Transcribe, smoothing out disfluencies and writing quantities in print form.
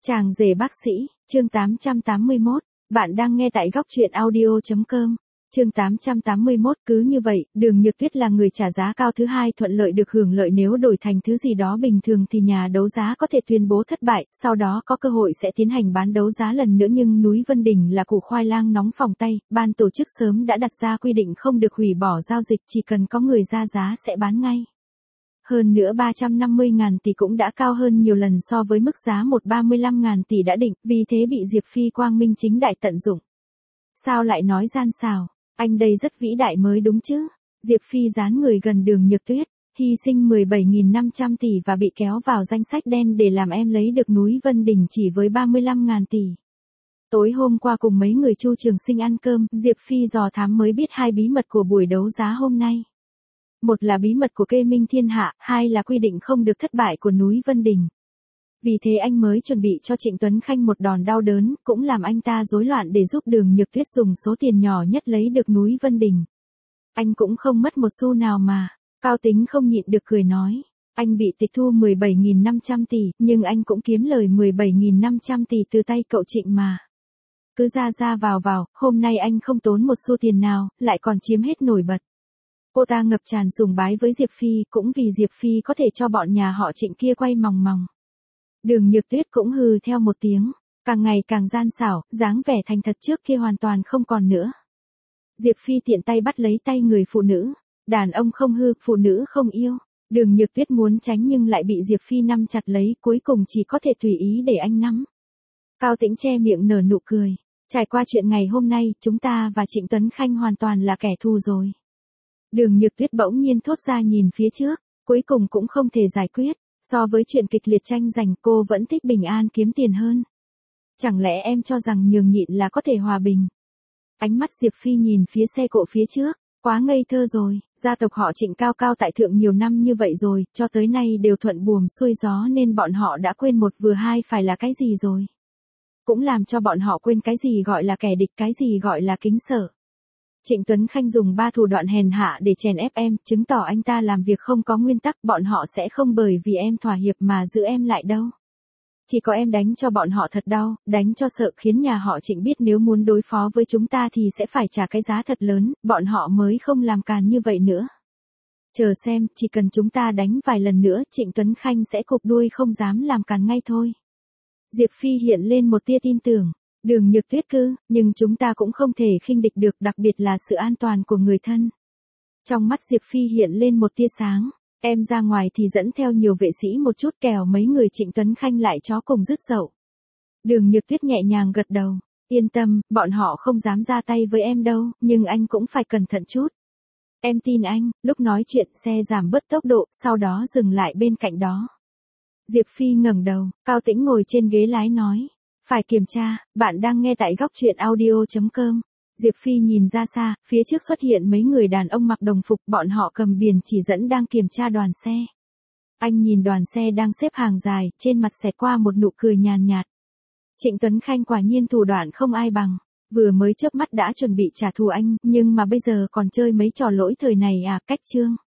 Chàng rể bác sĩ, chương 881, bạn đang nghe tại góc truyện audio.com. Chương 881, cứ như vậy, Đường Nhược Tuyết là người trả giá cao thứ hai thuận lợi được hưởng lợi, nếu đổi thành thứ gì đó bình thường thì nhà đấu giá có thể tuyên bố thất bại, sau đó có cơ hội sẽ tiến hành bán đấu giá lần nữa, nhưng núi Vân Đình là củ khoai lang nóng phòng tay, ban tổ chức sớm đã đặt ra quy định không được hủy bỏ giao dịch, chỉ cần có người ra giá sẽ bán ngay. Hơn nữa 350.000 tỷ cũng đã cao hơn nhiều lần so với mức giá 135.000 tỷ đã định, vì thế bị Diệp Phi quang minh chính đại tận dụng. Sao lại nói gian xảo, anh đây rất vĩ đại mới đúng chứ. Diệp Phi dán người gần Đường Nhược Tuyết, hy sinh 17.500 tỷ và bị kéo vào danh sách đen để làm em lấy được núi Vân Đình chỉ với 35.000 tỷ. Tối hôm qua cùng mấy người Chu Trường Sinh ăn cơm, Diệp Phi dò thám mới biết hai bí mật của buổi đấu giá hôm nay. Một là bí mật của Kê Minh Thiên Hạ, hai là quy định không được thất bại của núi Vân Đình. Vì thế anh mới chuẩn bị cho Trịnh Tuấn Khanh một đòn đau đớn, cũng làm anh ta rối loạn để giúp Đường Nhược Tuyết dùng số tiền nhỏ nhất lấy được núi Vân Đình. Anh cũng không mất một xu nào mà. Cao Tính không nhịn được cười nói. Anh bị tịch thu 17.500 tỷ, nhưng anh cũng kiếm lời 17.500 tỷ từ tay cậu Trịnh mà. Cứ ra vào, hôm nay anh không tốn một xu tiền nào, lại còn chiếm hết nổi bật. Cô ta ngập tràn sùng bái với Diệp Phi, cũng vì Diệp Phi có thể cho bọn nhà họ Trịnh kia quay mòng mòng. Đường Nhược Tuyết cũng hừ theo một tiếng, càng ngày càng gian xảo, dáng vẻ thành thật trước kia hoàn toàn không còn nữa. Diệp Phi tiện tay bắt lấy tay người phụ nữ, đàn ông không hư, phụ nữ không yêu. Đường Nhược Tuyết muốn tránh nhưng lại bị Diệp Phi nắm chặt lấy, cuối cùng chỉ có thể tùy ý để anh nắm. Cao Tĩnh che miệng nở nụ cười, trải qua chuyện ngày hôm nay, chúng ta và Trịnh Tuấn Khanh hoàn toàn là kẻ thù rồi. Đường Nhược Tuyết bỗng nhiên thốt ra nhìn phía trước, cuối cùng cũng không thể giải quyết, so với chuyện kịch liệt tranh giành cô vẫn thích bình an kiếm tiền hơn. Chẳng lẽ em cho rằng nhường nhịn là có thể hòa bình? Ánh mắt Diệp Phi nhìn phía xe cộ phía trước, quá ngây thơ rồi, gia tộc họ Trịnh cao cao tại thượng nhiều năm như vậy rồi, cho tới nay đều thuận buồm xuôi gió nên bọn họ đã quên một vừa hai phải là cái gì rồi. Cũng làm cho bọn họ quên cái gì gọi là kẻ địch, cái gì gọi là kính sợ. Trịnh Tuấn Khanh dùng 3 thủ đoạn hèn hạ để chèn ép em, chứng tỏ anh ta làm việc không có nguyên tắc, bọn họ sẽ không bởi vì em thỏa hiệp mà giữ em lại đâu. Chỉ có em đánh cho bọn họ thật đau, đánh cho sợ, khiến nhà họ Trịnh biết nếu muốn đối phó với chúng ta thì sẽ phải trả cái giá thật lớn, bọn họ mới không làm càn như vậy nữa. Chờ xem, chỉ cần chúng ta đánh vài lần nữa, Trịnh Tuấn Khanh sẽ cụp đuôi không dám làm càn ngay thôi. Diệp Phi hiện lên một tia tin tưởng. Đường Nhược Tuyết nhưng chúng ta cũng không thể khinh địch được, đặc biệt là sự an toàn của người thân. Trong mắt Diệp Phi hiện lên một tia sáng, em ra ngoài thì dẫn theo nhiều vệ sĩ một chút, kẻo mấy người Trịnh Tuấn Khanh lại chó cùng rứt dậu. Đường Nhược Tuyết nhẹ nhàng gật đầu, yên tâm, bọn họ không dám ra tay với em đâu, nhưng anh cũng phải cẩn thận chút. Em tin anh. Lúc nói chuyện xe giảm bớt tốc độ, sau đó dừng lại bên cạnh đó. Diệp Phi ngẩng đầu, Cao Tĩnh ngồi trên ghế lái nói. Phải kiểm tra, bạn đang nghe tại góc truyện audio.com. Diệp Phi nhìn ra xa, phía trước xuất hiện mấy người đàn ông mặc đồng phục, bọn họ cầm biển chỉ dẫn đang kiểm tra đoàn xe. Anh nhìn đoàn xe đang xếp hàng dài, trên mặt xẹt qua một nụ cười nhàn nhạt. Trịnh Tuấn Khanh quả nhiên thủ đoạn không ai bằng, vừa mới chớp mắt đã chuẩn bị trả thù anh, nhưng mà bây giờ còn chơi mấy trò lỗi thời này à, cách chương.